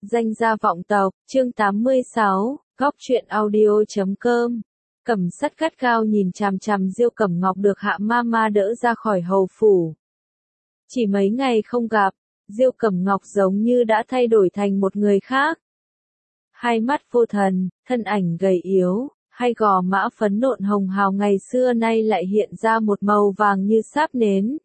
Danh gia vọng tộc, chương 86, góc truyện audio.com. Cẩm Sắt gắt gao nhìn chằm chằm Diêu Cẩm Ngọc được Hạ Mama đỡ ra khỏi hầu phủ. Chỉ mấy ngày không gặp, Diêu Cẩm Ngọc giống như đã thay đổi thành một người khác. Hai mắt vô thần, thân ảnh gầy yếu, hai gò má phấn nộn hồng hào ngày xưa nay lại hiện ra một màu vàng như sáp nến.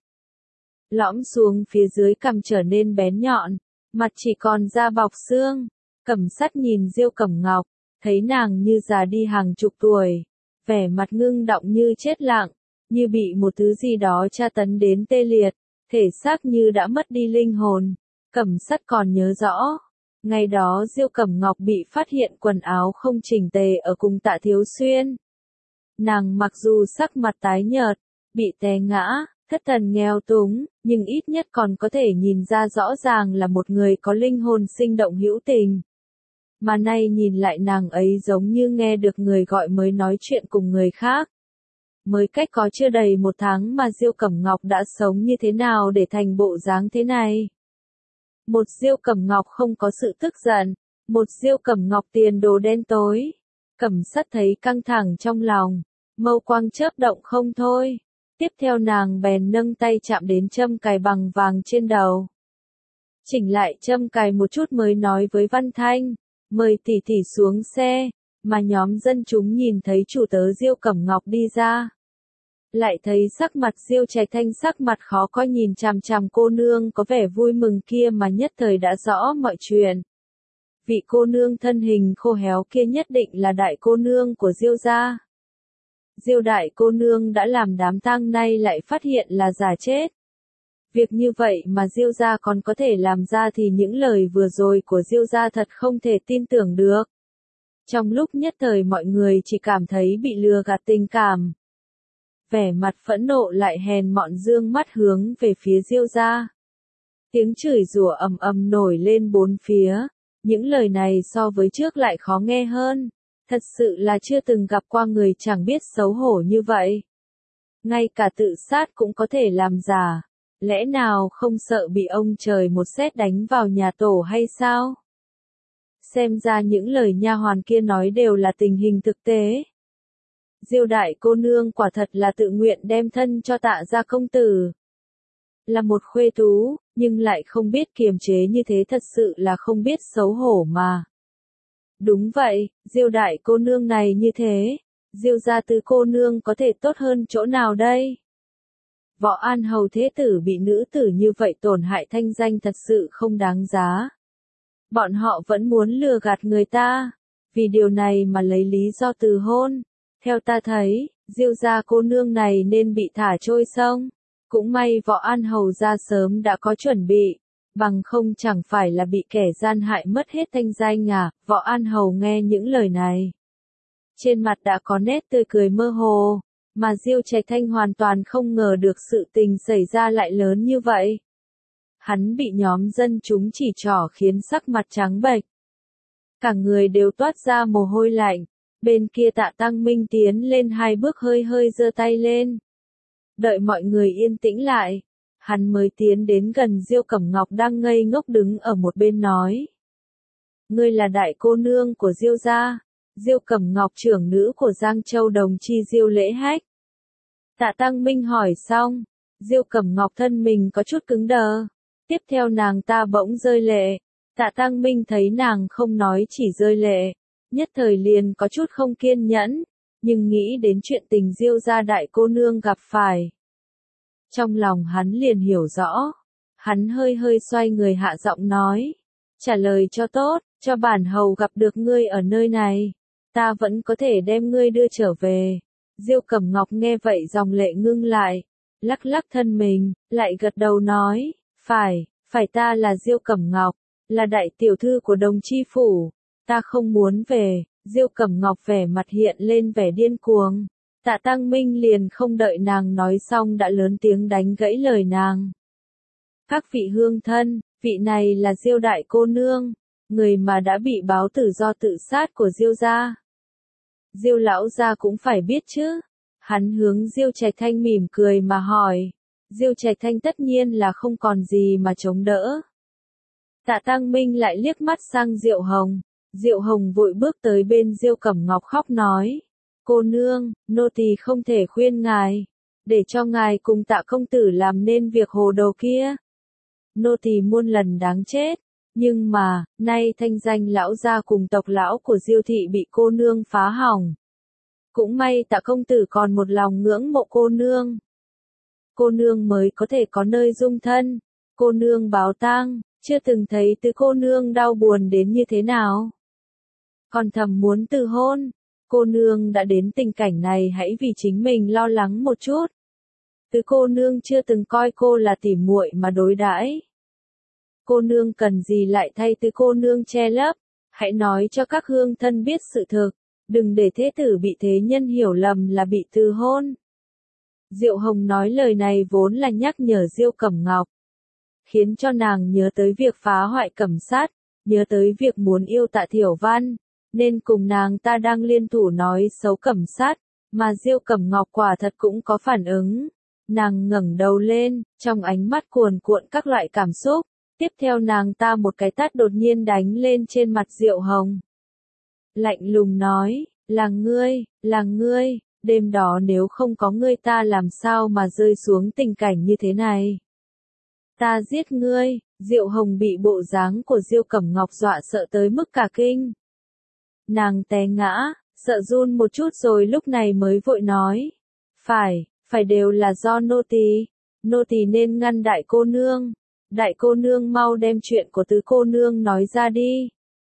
Lõm xuống phía dưới cằm trở nên bén nhọn, mặt chỉ còn da bọc xương. Cẩm Sắt nhìn Diêu Cẩm Ngọc, thấy nàng như già đi hàng chục tuổi, vẻ mặt ngưng đọng như chết lặng, như bị một thứ gì đó tra tấn đến tê liệt, thể xác như đã mất đi linh hồn. Cẩm Sắt còn nhớ rõ, ngày đó Diêu Cẩm Ngọc bị phát hiện quần áo không chỉnh tề ở cùng Tạ Thiếu Xuyên. Nàng mặc dù sắc mặt tái nhợt, bị té ngã, thất thần nghèo túng, nhưng ít nhất còn có thể nhìn ra rõ ràng là một người có linh hồn sinh động hữu tình. Mà nay nhìn lại nàng ấy giống như nghe được người gọi mới nói chuyện cùng người khác. Mới cách có chưa đầy một tháng mà Diêu Cẩm Ngọc đã sống như thế nào để thành bộ dáng thế này. Một Diêu Cẩm Ngọc không có sự tức giận, một Diêu Cẩm Ngọc tiền đồ đen tối. Cẩm Sắt thấy căng thẳng trong lòng, mâu quang chớp động không thôi. Tiếp theo nàng bèn nâng tay chạm đến châm cài bằng vàng trên đầu. Chỉnh lại châm cài một chút mới nói với Văn Thanh, mời tỷ tỷ xuống xe, mà nhóm dân chúng nhìn thấy chủ tớ Diêu Cẩm Ngọc đi ra. Lại thấy sắc mặt Diêu Trạch Thanh sắc mặt khó coi nhìn chằm chằm cô nương có vẻ vui mừng kia mà nhất thời đã rõ mọi chuyện. Vị cô nương thân hình khô héo kia nhất định là đại cô nương của Diêu gia. Diêu đại cô nương đã làm đám tang nay lại phát hiện là giả chết. Việc như vậy mà Diêu gia còn có thể làm ra thì những lời vừa rồi của Diêu gia thật không thể tin tưởng được. Trong lúc nhất thời mọi người chỉ cảm thấy bị lừa gạt tình cảm. Vẻ mặt phẫn nộ lại hèn mọn dương mắt hướng về phía Diêu gia. Tiếng chửi rủa ầm ầm nổi lên bốn phía, những lời này so với trước lại khó nghe hơn. Thật sự là chưa từng gặp qua người chẳng biết xấu hổ như vậy. Ngay cả tự sát cũng có thể làm giả. Lẽ nào không sợ bị ông trời một sét đánh vào nhà tổ hay sao? Xem ra những lời nha hoàn kia nói đều là tình hình thực tế. Diêu đại cô nương quả thật là tự nguyện đem thân cho Tạ gia công tử. Là một khuê tú, nhưng lại không biết kiềm chế như thế thật sự là không biết xấu hổ mà. Đúng vậy, Diêu đại cô nương này như thế, Diêu gia tứ cô nương có thể tốt hơn chỗ nào đây? Võ An Hầu thế tử bị nữ tử như vậy tổn hại thanh danh thật sự không đáng giá. Bọn họ vẫn muốn lừa gạt người ta, vì điều này mà lấy lý do từ hôn. Theo ta thấy, Diêu gia cô nương này nên bị thả trôi sông. Cũng may Võ An Hầu ra sớm đã có chuẩn bị. Bằng không chẳng phải là bị kẻ gian hại mất hết thanh danh à. Võ An Hầu nghe những lời này, trên mặt đã có nét tươi cười mơ hồ, mà Diêu Trạch Thanh hoàn toàn không ngờ được sự tình xảy ra lại lớn như vậy. Hắn bị nhóm dân chúng chỉ trỏ khiến sắc mặt trắng bệch. Cả người đều toát ra mồ hôi lạnh. Bên kia Tạ Tăng Minh tiến lên hai bước hơi hơi giơ tay lên. Đợi mọi người yên tĩnh lại, hắn mới tiến đến gần Diêu Cẩm Ngọc đang ngây ngốc đứng ở một bên nói. Ngươi là đại cô nương của Diêu gia. Diêu Cẩm Ngọc trưởng nữ của Giang Châu Đồng Chi Diêu Lễ Hách. Tạ Tăng Minh hỏi xong, Diêu Cẩm Ngọc thân mình có chút cứng đờ. Tiếp theo nàng ta bỗng rơi lệ. Tạ Tăng Minh thấy nàng không nói chỉ rơi lệ, nhất thời liền có chút không kiên nhẫn, nhưng nghĩ đến chuyện tình Diêu gia đại cô nương gặp phải. Trong lòng hắn liền hiểu rõ, hắn hơi hơi xoay người hạ giọng nói, trả lời cho tốt, cho bản hầu gặp được ngươi ở nơi này, ta vẫn có thể đem ngươi đưa trở về. Diêu Cẩm Ngọc nghe vậy dòng lệ ngưng lại, lắc lắc thân mình, lại gật đầu nói, phải ta là Diêu Cẩm Ngọc, là đại tiểu thư của Đồng Chi phủ, ta không muốn về. Diêu Cẩm Ngọc vẻ mặt hiện lên vẻ điên cuồng. Tạ Tăng Minh liền không đợi nàng nói xong đã lớn tiếng đánh gãy lời nàng. Các vị hương thân, vị này là Diêu đại cô nương, người mà đã bị báo tử do tự sát của Diêu gia. Diêu lão gia cũng phải biết chứ. Hắn hướng Diêu Trạch Thanh mỉm cười mà hỏi. Diêu Trạch Thanh tất nhiên là không còn gì mà chống đỡ. Tạ Tăng Minh lại liếc mắt sang Diệu Hồng. Diệu Hồng vội bước tới bên Diêu Cẩm Ngọc khóc nói. Cô nương, nô tỳ không thể khuyên ngài. Để cho ngài cùng Tạ công tử làm nên việc hồ đồ kia. Nô tỳ muôn lần đáng chết. Nhưng mà, nay thanh danh lão gia cùng tộc lão của Diêu thị bị cô nương phá hỏng. Cũng may Tạ công tử còn một lòng ngưỡng mộ cô nương. Cô nương mới có thể có nơi dung thân. Cô nương báo tang, chưa từng thấy tứ cô nương đau buồn đến như thế nào. Còn thầm muốn từ hôn. Cô nương đã đến tình cảnh này hãy vì chính mình lo lắng một chút. Tứ cô nương chưa từng coi cô là tỉ muội mà đối đãi. Cô nương cần gì lại thay tứ cô nương che lấp. Hãy nói cho các hương thân biết sự thực. Đừng để thế tử bị thế nhân hiểu lầm là bị từ hôn. Diệu Hồng nói lời này vốn là nhắc nhở Diêu Cẩm Ngọc. Khiến cho nàng nhớ tới việc phá hoại Cẩm Sát, nhớ tới việc muốn yêu Tạ Thiểu Văn, nên cùng nàng ta đang liên thủ nói xấu Cẩm Sát, mà Diêu Cẩm Ngọc quả thật cũng có phản ứng. Nàng ngẩng đầu lên, trong ánh mắt cuồn cuộn các loại cảm xúc, tiếp theo nàng ta một cái tát đột nhiên đánh lên trên mặt Diệu Hồng. Lạnh lùng nói, là ngươi, đêm đó nếu không có ngươi ta làm sao mà rơi xuống tình cảnh như thế này. Ta giết ngươi. Diệu Hồng bị bộ dáng của Diêu Cẩm Ngọc dọa sợ tới mức cả kinh. Nàng té ngã, sợ run một chút rồi lúc này mới vội nói. Phải đều là do nô tỳ nên ngăn đại cô nương. Đại cô nương mau đem chuyện của tứ cô nương nói ra đi.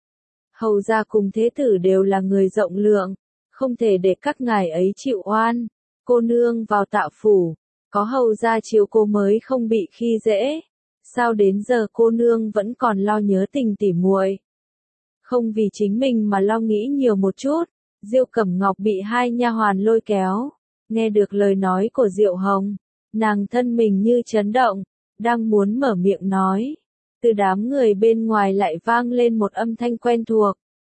Hầu gia cùng thế tử đều là người rộng lượng, không thể để các ngài ấy chịu oan. Cô nương vào Tạ phủ, có hầu gia chiếu cô mới không bị khi dễ. Sao đến giờ cô nương vẫn còn lo nhớ tình tỉ muội? Không vì chính mình mà lo nghĩ nhiều một chút. Diêu Cẩm Ngọc bị hai nha hoàn lôi kéo. Nghe được lời nói của Diệu Hồng, nàng thân mình như chấn động, đang muốn mở miệng nói. Từ đám người bên ngoài lại vang lên một âm thanh quen thuộc.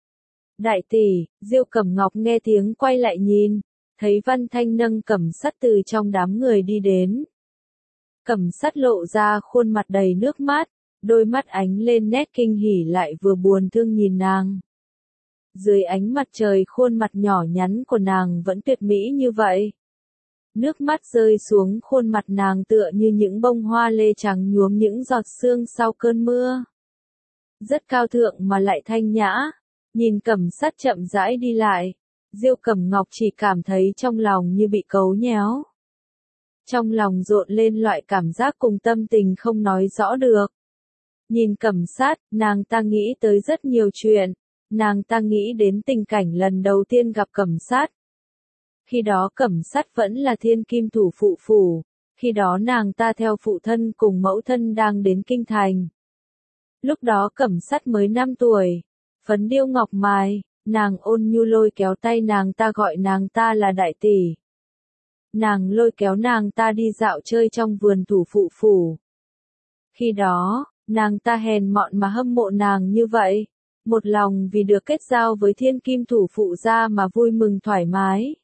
Đại tỷ. Diêu Cẩm Ngọc nghe tiếng quay lại nhìn, thấy Văn Thanh nâng Cẩm Sắt từ trong đám người đi đến. Cẩm Sắt lộ ra khuôn mặt đầy nước mắt, đôi mắt ánh lên nét kinh hỉ lại vừa buồn thương nhìn nàng. Dưới ánh mặt trời khuôn mặt nhỏ nhắn của nàng vẫn tuyệt mỹ như vậy. Nước mắt rơi xuống khuôn mặt nàng tựa như những bông hoa lê trắng nhuốm những giọt sương sau cơn mưa. Rất cao thượng mà lại thanh nhã, nhìn Cẩm Sắt chậm rãi đi lại, Diêu Cẩm Ngọc chỉ cảm thấy trong lòng như bị cấu nhéo. Trong lòng rộn lên loại cảm giác cùng tâm tình không nói rõ được. Nhìn Cẩm Sát, nàng ta nghĩ tới rất nhiều chuyện, nàng ta nghĩ đến tình cảnh lần đầu tiên gặp Cẩm Sát. Khi đó Cẩm Sát vẫn là thiên kim thủ phụ phủ, khi đó nàng ta theo phụ thân cùng mẫu thân đang đến kinh thành. Lúc đó Cẩm Sát mới 5 tuổi, phấn điêu ngọc mài, nàng ôn nhu lôi kéo tay nàng ta gọi nàng ta là đại tỷ. Nàng lôi kéo nàng ta đi dạo chơi trong vườn thủ phụ phủ. Khi đó, nàng ta hèn mọn mà hâm mộ nàng như vậy, một lòng vì được kết giao với thiên kim thủ phụ gia mà vui mừng thoải mái.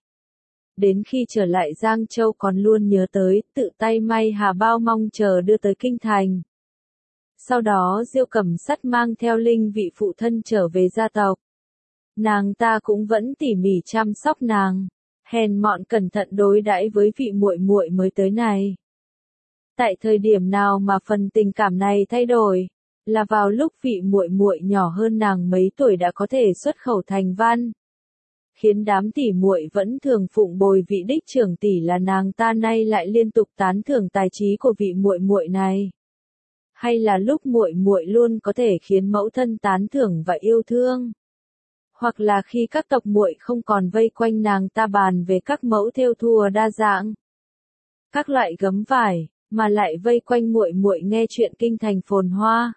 Đến khi trở lại Giang Châu còn luôn nhớ tới, tự tay may hà bao mong chờ đưa tới kinh thành. Sau đó Diêu Cẩm Sắt mang theo linh vị phụ thân trở về gia tộc. Nàng ta cũng vẫn tỉ mỉ chăm sóc nàng, hèn mọn cẩn thận đối đãi với vị muội muội mới tới này. Tại thời điểm nào mà phần tình cảm này thay đổi, là vào lúc vị muội muội nhỏ hơn nàng mấy tuổi đã có thể xuất khẩu thành văn. Khiến đám tỷ muội vẫn thường phụng bồi vị đích trưởng tỷ là nàng ta nay lại liên tục tán thưởng tài trí của vị muội muội này. Hay là lúc muội muội luôn có thể khiến mẫu thân tán thưởng và yêu thương. Hoặc là khi các tộc muội không còn vây quanh nàng ta bàn về các mẫu thêu thùa đa dạng, các loại gấm vải, mà lại vây quanh muội muội nghe chuyện kinh thành phồn hoa.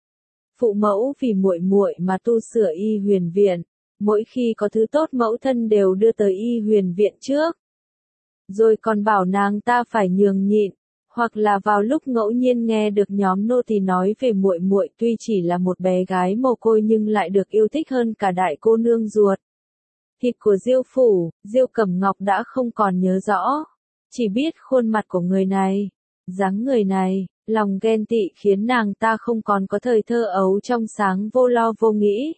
Phụ mẫu vì muội muội mà tu sửa y huyền viện, mỗi khi có thứ tốt mẫu thân đều đưa tới y huyền viện trước. Rồi còn bảo nàng ta phải nhường nhịn, hoặc là vào lúc ngẫu nhiên nghe được nhóm nô tỳ nói về muội muội tuy chỉ là một bé gái mồ côi nhưng lại được yêu thích hơn cả đại cô nương ruột. Thịt của Diêu phủ, Diêu Cẩm Ngọc đã không còn nhớ rõ, chỉ biết khuôn mặt của người này, Dáng người này, lòng ghen tị khiến nàng ta không còn có thời thơ ấu trong sáng vô lo vô nghĩ.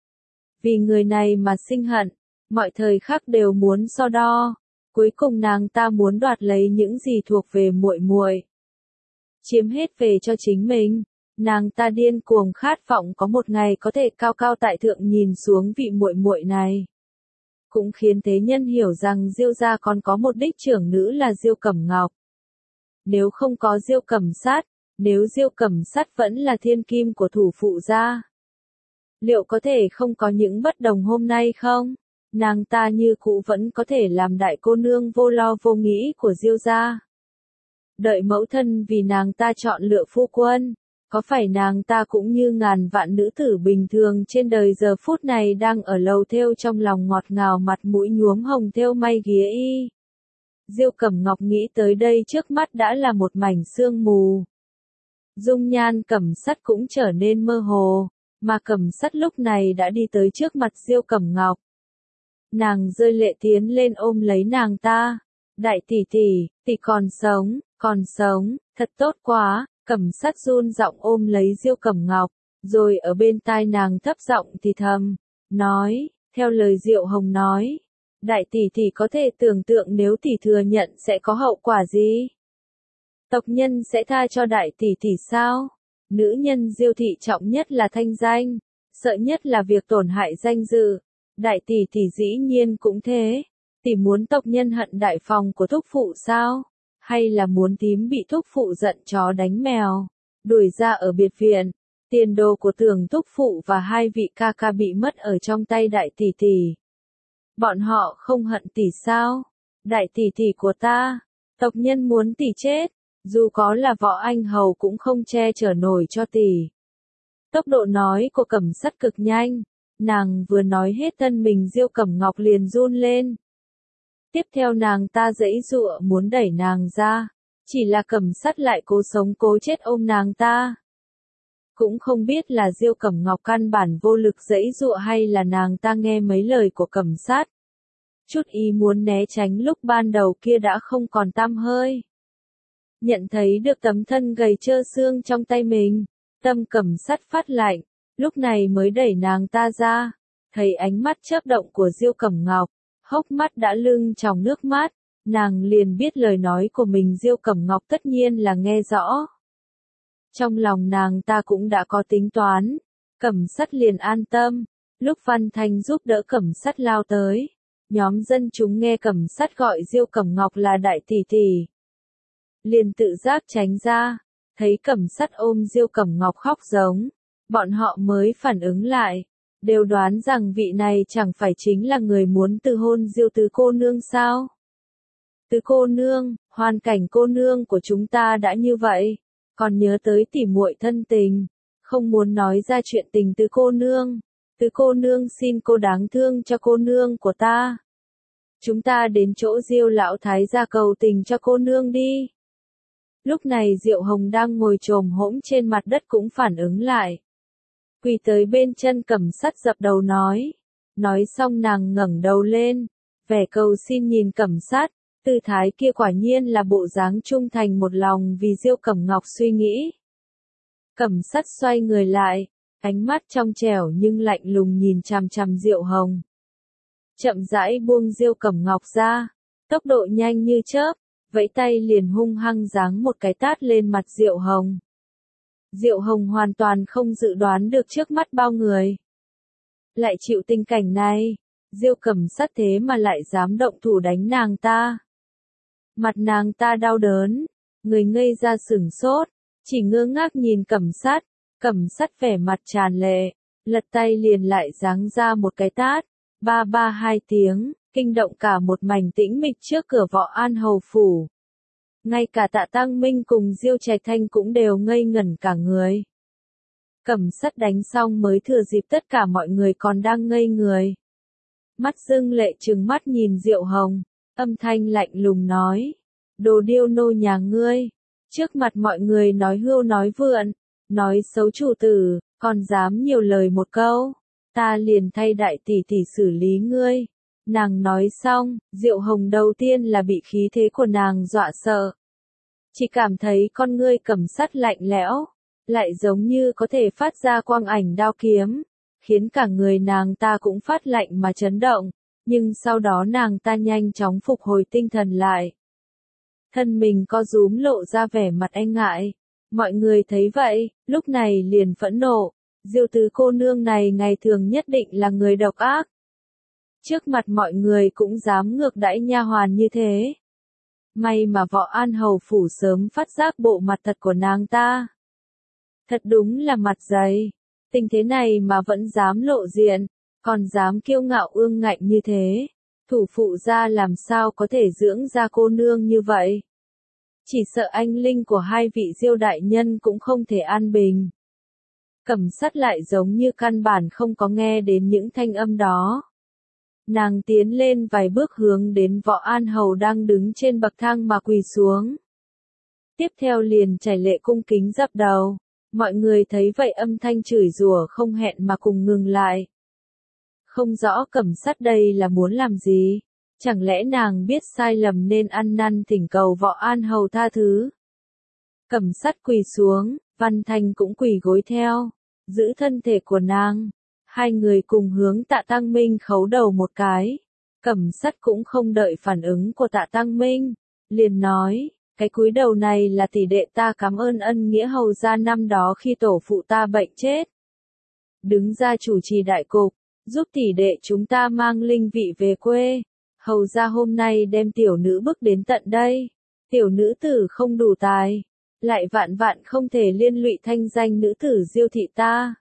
Vì người này mà sinh hận, mọi thời khắc đều muốn so đo, cuối cùng nàng ta muốn đoạt lấy những gì thuộc về muội muội, chiếm hết về cho chính mình. Nàng ta điên cuồng khát vọng có một ngày có thể cao cao tại thượng nhìn xuống vị muội muội này. Cũng khiến thế nhân hiểu rằng Diêu gia còn có một đích trưởng nữ là Diêu Cẩm Ngọc. Nếu không có Diêu Cẩm Sát, nếu Diêu Cẩm Sát vẫn là thiên kim của thủ phụ gia, liệu có thể không có những bất đồng hôm nay không? Nàng ta như cũ vẫn có thể làm đại cô nương vô lo vô nghĩ của Diêu gia. Đợi mẫu thân vì nàng ta chọn lựa phu quân, có phải nàng ta cũng như ngàn vạn nữ tử bình thường trên đời giờ phút này đang ở lầu thêu trong lòng ngọt ngào mặt mũi nhuốm hồng thêu may ghía y. Diêu Cẩm Ngọc nghĩ tới đây trước mắt đã là một mảnh sương mù. Dung nhan Cẩm Sắt cũng trở nên mơ hồ, mà Cẩm Sắt lúc này đã đi tới trước mặt Diêu Cẩm Ngọc. Nàng rơi lệ tiến lên ôm lấy nàng ta. Đại tỷ tỷ còn sống, thật tốt quá. Cẩm Sắt run giọng ôm lấy Diêu Cẩm Ngọc, rồi ở bên tai nàng thấp giọng thì thầm, nói, theo lời Diệu Hồng nói, đại tỷ tỷ có thể tưởng tượng nếu tỷ thừa nhận sẽ có hậu quả gì? Tộc nhân sẽ tha cho đại tỷ tỷ sao? Nữ nhân Diêu thị trọng nhất là thanh danh, sợ nhất là việc tổn hại danh dự. Đại tỷ tỷ dĩ nhiên cũng thế. Tỷ muốn tộc nhân hận đại phòng của thúc phụ sao? Hay là muốn tím bị thúc phụ giận chó đánh mèo, đuổi ra ở biệt viện? Tiền đồ của Tưởng thúc phụ và hai vị ca ca bị mất ở trong tay đại tỷ tỷ. Bọn họ không hận tỷ sao? Đại tỷ tỷ của ta, tộc nhân muốn tỷ chết, dù có là võ anh hầu cũng không che chở nổi cho tỷ. Tốc độ nói của Cẩm Sắt cực nhanh, nàng vừa nói hết thân mình Diêu Cẩm Ngọc liền run lên. Tiếp theo nàng ta giãy giụa muốn đẩy nàng ra, chỉ là Cẩm Sắt lại cố sống cố chết ôm nàng ta. Cũng không biết là Diêu Cẩm Ngọc căn bản vô lực giãy giụa hay là nàng ta nghe mấy lời của Cẩm Sắt. Chút ý muốn né tránh lúc ban đầu kia đã không còn tăm hơi. Nhận thấy được tấm thân gầy trơ xương trong tay mình, tâm Cẩm Sắt phát lạnh, lúc này mới đẩy nàng ta ra, thấy ánh mắt chớp động của Diêu Cẩm Ngọc, hốc mắt đã lưng tròng nước mắt, nàng liền biết lời nói của mình Diêu Cẩm Ngọc tất nhiên là nghe rõ. Trong lòng nàng ta cũng đã có tính toán, Cẩm Sắt liền an tâm, lúc Văn Thanh giúp đỡ Cẩm Sắt lao tới, nhóm dân chúng nghe Cẩm Sắt gọi Diêu Cẩm Ngọc là đại tỷ tỷ, liền tự giác tránh ra, thấy Cẩm Sắt ôm Diêu Cẩm Ngọc khóc giống, bọn họ mới phản ứng lại, đều đoán rằng vị này chẳng phải chính là người muốn từ hôn Diêu tứ cô nương sao? Tứ cô nương, hoàn cảnh cô nương của chúng ta đã như vậy, còn nhớ tới tỉ muội thân tình, không muốn nói ra chuyện tình tứ cô nương xin cô đáng thương cho cô nương của ta. Chúng ta đến chỗ Diêu lão thái gia cầu tình cho cô nương đi. Lúc này Diệu Hồng đang ngồi chồm hỗn trên mặt đất cũng phản ứng lại. Quỳ tới bên chân Cẩm Sắt dập đầu nói. Nói xong nàng ngẩng đầu lên, vẻ cầu xin nhìn Cẩm Sắt, tư thái kia quả nhiên là bộ dáng trung thành một lòng vì Diêu Cẩm Ngọc suy nghĩ. Cẩm Sắt xoay người lại, ánh mắt trong trẻo nhưng lạnh lùng nhìn chằm chằm Diệu Hồng. Chậm rãi buông Diêu Cẩm Ngọc ra, tốc độ nhanh như chớp, vẫy tay liền hung hăng giáng một cái tát lên mặt Diệu Hồng. Diệu Hồng hoàn toàn không dự đoán được trước mắt bao người lại chịu tình cảnh này, Diêu Cẩm Sắt thế mà lại dám động thủ đánh nàng ta. Mặt nàng ta đau đớn, người ngây ra sửng sốt, chỉ ngơ ngác nhìn Cẩm Sắt vẻ mặt tràn lệ, lật tay liền lại giáng ra một cái tát, ba ba hai tiếng, kinh động cả một mảnh tĩnh mịch trước cửa Võ An hầu phủ. Ngay cả Tạ Tăng Minh cùng Diêu Trạch Thanh cũng đều ngây ngẩn cả người. Cẩm Sắt đánh xong mới thừa dịp tất cả mọi người còn đang ngây người. Mắt dưng lệ trừng mắt nhìn Diệu Hồng, âm thanh lạnh lùng nói, đồ điêu nô nhà ngươi, trước mặt mọi người nói hưu nói vượn, nói xấu chủ tử, còn dám nhiều lời một câu, ta liền thay đại tỷ tỷ xử lý ngươi. Nàng nói xong, Diệu Hồng đầu tiên là bị khí thế của nàng dọa sợ. Chỉ cảm thấy con ngươi Cẩm Sắt lạnh lẽo, lại giống như có thể phát ra quang ảnh đao kiếm, khiến cả người nàng ta cũng phát lạnh mà chấn động, nhưng sau đó nàng ta nhanh chóng phục hồi tinh thần lại. Thân mình co rúm lộ ra vẻ mặt e ngại. Mọi người thấy vậy, lúc này liền phẫn nộ, Diêu tứ cô nương này ngày thường nhất định là người độc ác. Trước mặt mọi người cũng dám ngược đãi nha hoàn như thế. May mà Võ An Hầu phủ sớm phát giác bộ mặt thật của nàng ta. Thật đúng là mặt dày, tình thế này mà vẫn dám lộ diện, còn dám kiêu ngạo ương ngạnh như thế. Thủ phụ gia làm sao có thể dưỡng ra cô nương như vậy? Chỉ sợ anh linh của hai vị Diêu đại nhân cũng không thể an bình. Cẩm Sắt lại giống như căn bản không có nghe đến những thanh âm đó. Nàng tiến lên vài bước hướng đến Võ An Hầu đang đứng trên bậc thang mà quỳ xuống. Tiếp theo liền chảy lệ cung kính dập đầu. Mọi người thấy vậy âm thanh chửi rủa không hẹn mà cùng ngừng lại. Không rõ Cẩm Sắt đây là muốn làm gì? Chẳng lẽ nàng biết sai lầm nên ăn năn thỉnh cầu Võ An Hầu tha thứ? Cẩm Sắt quỳ xuống, Văn Thành cũng quỳ gối theo, giữ thân thể của nàng. Hai người cùng hướng Tạ Tăng Minh khấu đầu một cái. Cẩm Sắt cũng không đợi phản ứng của Tạ Tăng Minh, liền nói, cái cúi đầu này là tỷ đệ ta cảm ơn ân nghĩa hầu gia năm đó khi tổ phụ ta bệnh chết. Đứng ra chủ trì đại cục, giúp tỷ đệ chúng ta mang linh vị về quê. Hầu gia hôm nay đem tiểu nữ bước đến tận đây. Tiểu nữ tử không đủ tài, lại vạn vạn không thể liên lụy thanh danh nữ tử Diêu thị ta.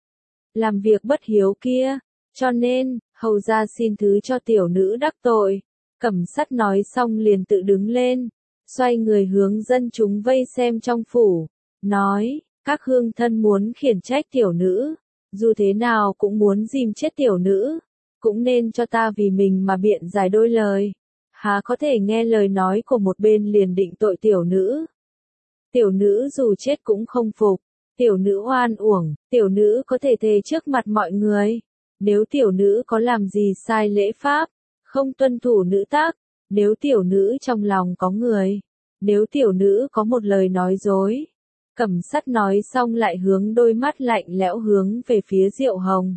Làm việc bất hiếu kia, cho nên, hầu gia xin thứ cho tiểu nữ đắc tội. Cẩm Sắt nói xong liền tự đứng lên, xoay người hướng dân chúng vây xem trong phủ, nói, các hương thân muốn khiển trách tiểu nữ, dù thế nào cũng muốn dìm chết tiểu nữ, cũng nên cho ta vì mình mà biện giải đôi lời. Há có thể nghe lời nói của một bên liền định tội tiểu nữ. Tiểu nữ dù chết cũng không phục. Tiểu nữ oan uổng, tiểu nữ có thể thề trước mặt mọi người. Nếu tiểu nữ có làm gì sai lễ pháp, không tuân thủ nữ tác, nếu tiểu nữ trong lòng có người, nếu tiểu nữ có một lời nói dối. Cẩm Sắt nói xong lại hướng đôi mắt lạnh lẽo hướng về phía Diệu Hồng.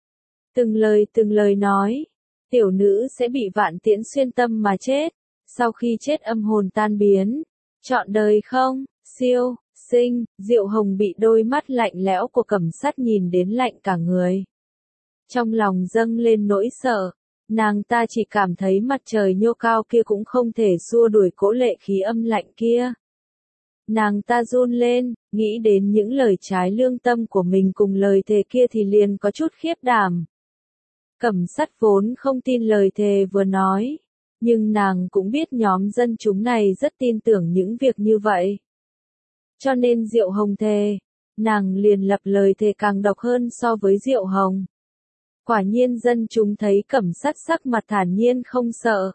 Từng lời nói, tiểu nữ sẽ bị vạn tiễn xuyên tâm mà chết, sau khi chết âm hồn tan biến, trọn đời không, siêu, sinh. Diệu Hồng bị đôi mắt lạnh lẽo của Cẩm Sắt nhìn đến lạnh cả người. Trong lòng dâng lên nỗi sợ, nàng ta chỉ cảm thấy mặt trời nhô cao kia cũng không thể xua đuổi cỗ lệ khí âm lạnh kia. Nàng ta run lên, nghĩ đến những lời trái lương tâm của mình cùng lời thề kia thì liền có chút khiếp đảm. Cẩm Sắt vốn không tin lời thề vừa nói, nhưng nàng cũng biết nhóm dân chúng này rất tin tưởng những việc như vậy. Cho nên Diệu Hồng thề, nàng liền lập lời thề càng độc hơn so với Diệu Hồng. Quả nhiên dân chúng thấy Cẩm Sắt sắc mặt thản nhiên không sợ.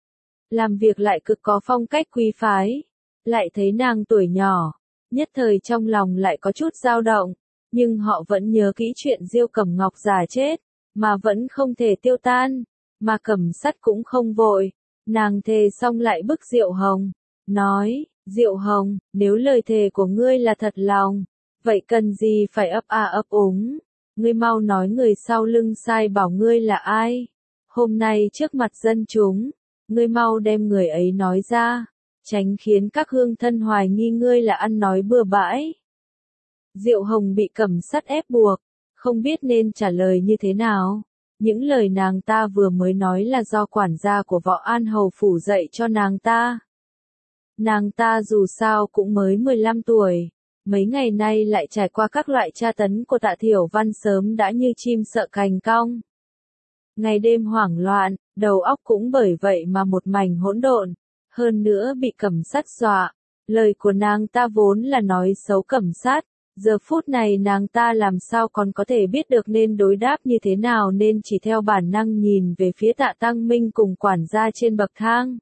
Làm việc lại cực có phong cách quý phái, lại thấy nàng tuổi nhỏ, nhất thời trong lòng lại có chút dao động, nhưng họ vẫn nhớ kỹ chuyện Diêu Cẩm Ngọc già chết, mà vẫn không thể tiêu tan, mà Cẩm Sắt cũng không vội, nàng thề xong lại bức Diệu Hồng, nói, Diệu Hồng, nếu lời thề của ngươi là thật lòng, vậy cần gì phải ấp a ấp úng, ngươi mau nói người sau lưng sai bảo ngươi là ai, hôm nay trước mặt dân chúng, ngươi mau đem người ấy nói ra, tránh khiến các hương thân hoài nghi ngươi là ăn nói bừa bãi. Diệu Hồng bị Cẩm Sắt ép buộc, không biết nên trả lời như thế nào. Những lời nàng ta vừa mới nói là do quản gia của Võ An Hầu phủ dạy cho nàng ta. Nàng ta dù sao cũng mới 15 tuổi, mấy ngày nay lại trải qua các loại tra tấn của Tạ Thiểu Văn sớm đã như chim sợ cành cong. Ngày đêm hoảng loạn, đầu óc cũng bởi vậy mà một mảnh hỗn độn, hơn nữa bị Cẩm Sắt dọa. Lời của nàng ta vốn là nói xấu Cẩm Sắt, giờ phút này nàng ta làm sao còn có thể biết được nên đối đáp như thế nào nên chỉ theo bản năng nhìn về phía Tạ Tăng Minh cùng quản gia trên bậc thang.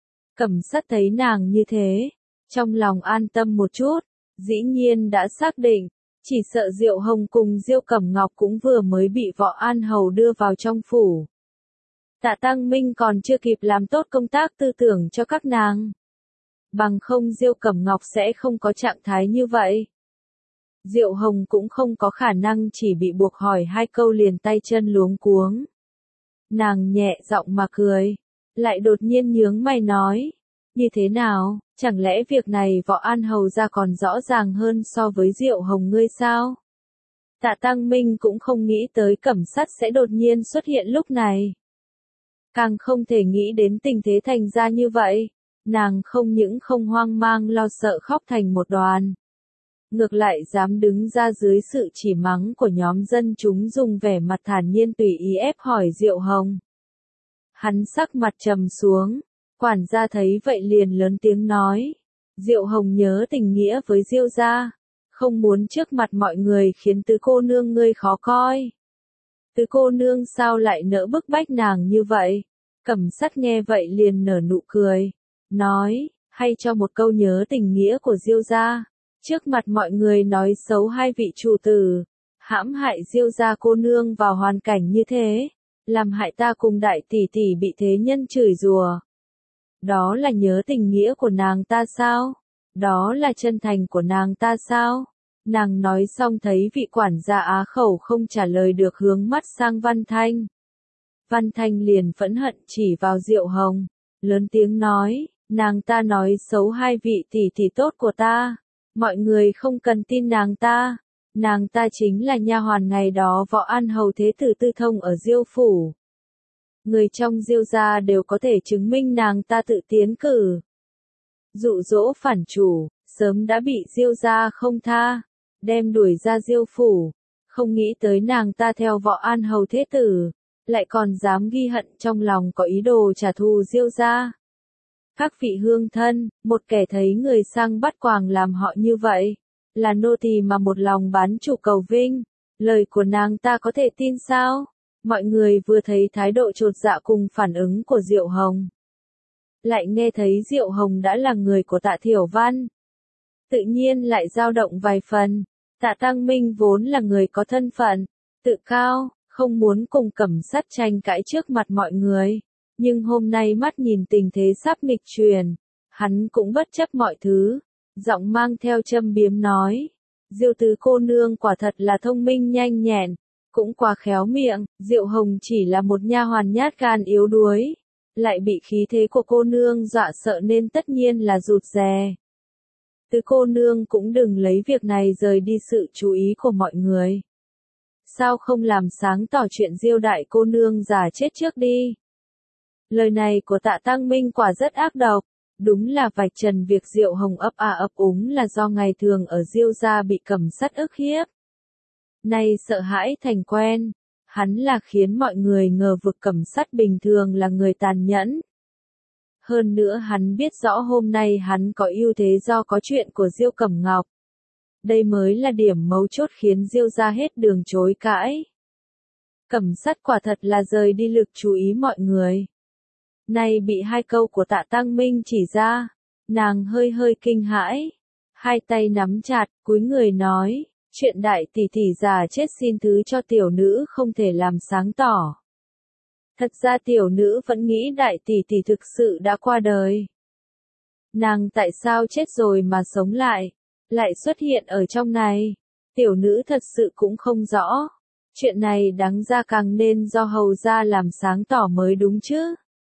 Cẩm Sắt thấy nàng như thế, trong lòng an tâm một chút, dĩ nhiên đã xác định, chỉ sợ Diệu Hồng cùng Diêu Cẩm Ngọc cũng vừa mới bị Võ An Hầu đưa vào trong phủ. Tạ Tăng Minh còn chưa kịp làm tốt công tác tư tưởng cho các nàng. bằng không Diêu Cẩm Ngọc sẽ không có trạng thái như vậy. Diệu Hồng cũng không có khả năng chỉ bị buộc hỏi 2 câu liền tay chân luống cuống. Nàng nhẹ giọng mà cười, lại đột nhiên nhướng mày nói, như thế nào, chẳng lẽ việc này Võ An Hầu ra còn rõ ràng hơn so với Diệu Hồng ngươi sao? Tạ Tăng Minh cũng không nghĩ tới Cẩm Sắt sẽ đột nhiên xuất hiện lúc này. Càng không thể nghĩ đến tình thế thành ra như vậy, nàng không những không hoang mang lo sợ khóc thành một đoàn. Ngược lại dám đứng ra dưới sự chỉ mắng của nhóm dân chúng dùng vẻ mặt thản nhiên tùy ý ép hỏi Diệu Hồng. Hắn sắc mặt trầm xuống, quản gia thấy vậy liền lớn tiếng nói, Diệu Hồng nhớ tình nghĩa với Diêu gia, không muốn trước mặt mọi người khiến tứ cô nương ngươi khó coi. Tứ cô nương sao lại nỡ bức bách nàng như vậy? Cẩm Sắt nghe vậy liền nở nụ cười, nói, hay cho một câu nhớ tình nghĩa của Diêu gia. Trước mặt mọi người nói xấu 2 vị chủ tử, hãm hại Diêu gia cô nương vào hoàn cảnh như thế, làm hại ta cùng đại tỷ tỷ bị thế nhân chửi rủa. Đó là nhớ tình nghĩa của nàng ta sao? Đó là chân thành của nàng ta sao? Nàng nói xong thấy vị quản gia á khẩu không trả lời được hướng mắt sang Văn Thanh. Văn Thanh liền phẫn hận chỉ vào Diệu Hồng, lớn tiếng nói, nàng ta nói xấu 2 vị tỷ tỷ tốt của ta. Mọi người không cần tin nàng ta chính là nha hoàn ngày đó Võ An Hầu Thế Tử Tư Thông ở Diêu phủ. Người trong Diêu gia đều có thể chứng minh nàng ta tự tiến cử. Dụ dỗ phản chủ, sớm đã bị Diêu gia không tha, đem đuổi ra Diêu phủ, không nghĩ tới nàng ta theo Võ An Hầu Thế Tử, lại còn dám ghi hận trong lòng có ý đồ trả thù Diêu gia. Các vị hương thân, một kẻ thấy người sang bắt quàng làm họ như vậy, là nô tỳ mà một lòng bán chủ cầu vinh, lời của nàng ta có thể tin sao? Mọi người vừa thấy thái độ chột dạ cùng phản ứng của Diệu Hồng, lại nghe thấy Diệu Hồng đã là người của Tạ Thiểu Văn, tự nhiên lại dao động vài phần. Tạ Tăng Minh vốn là người có thân phận, tự cao, không muốn cùng Cẩm Sắt tranh cãi trước mặt mọi người. Nhưng hôm nay mắt nhìn tình thế sắp nghịch chuyển, hắn cũng bất chấp mọi thứ, giọng mang theo châm biếm nói, Diêu tứ cô nương quả thật là thông minh nhanh nhẹn, cũng quá khéo miệng, Diệu Hồng chỉ là một nha hoàn nhát gan yếu đuối, lại bị khí thế của cô nương dọa sợ nên tất nhiên là rụt rè. Tứ cô nương cũng đừng lấy việc này rời đi sự chú ý của mọi người. Sao không làm sáng tỏ chuyện Diêu đại cô nương già chết trước đi? Lời này của Tạ Tăng Minh quả rất ác độc, đúng là vạch trần việc Diệu Hồng ấp ấp úng là do ngày thường ở Diêu gia bị Cẩm Sắt ức hiếp. Nay sợ hãi thành quen, hắn là khiến mọi người ngờ vực Cẩm Sắt bình thường là người tàn nhẫn. Hơn nữa hắn biết rõ hôm nay hắn có ưu thế do có chuyện của Diêu Cẩm Ngọc. Đây mới là điểm mấu chốt khiến Diêu gia hết đường chối cãi. Cẩm Sắt quả thật là rời đi lực chú ý mọi người. Nay bị 2 câu của Tạ Tăng Minh chỉ ra, nàng hơi hơi kinh hãi, 2 tay nắm chặt, cúi người nói, chuyện đại tỷ tỷ già chết xin thứ cho tiểu nữ không thể làm sáng tỏ. Thật ra tiểu nữ vẫn nghĩ đại tỷ tỷ thực sự đã qua đời. Nàng tại sao chết rồi mà sống lại xuất hiện ở trong này, tiểu nữ thật sự cũng không rõ. Chuyện này đáng ra càng nên do hầu gia làm sáng tỏ mới đúng chứ.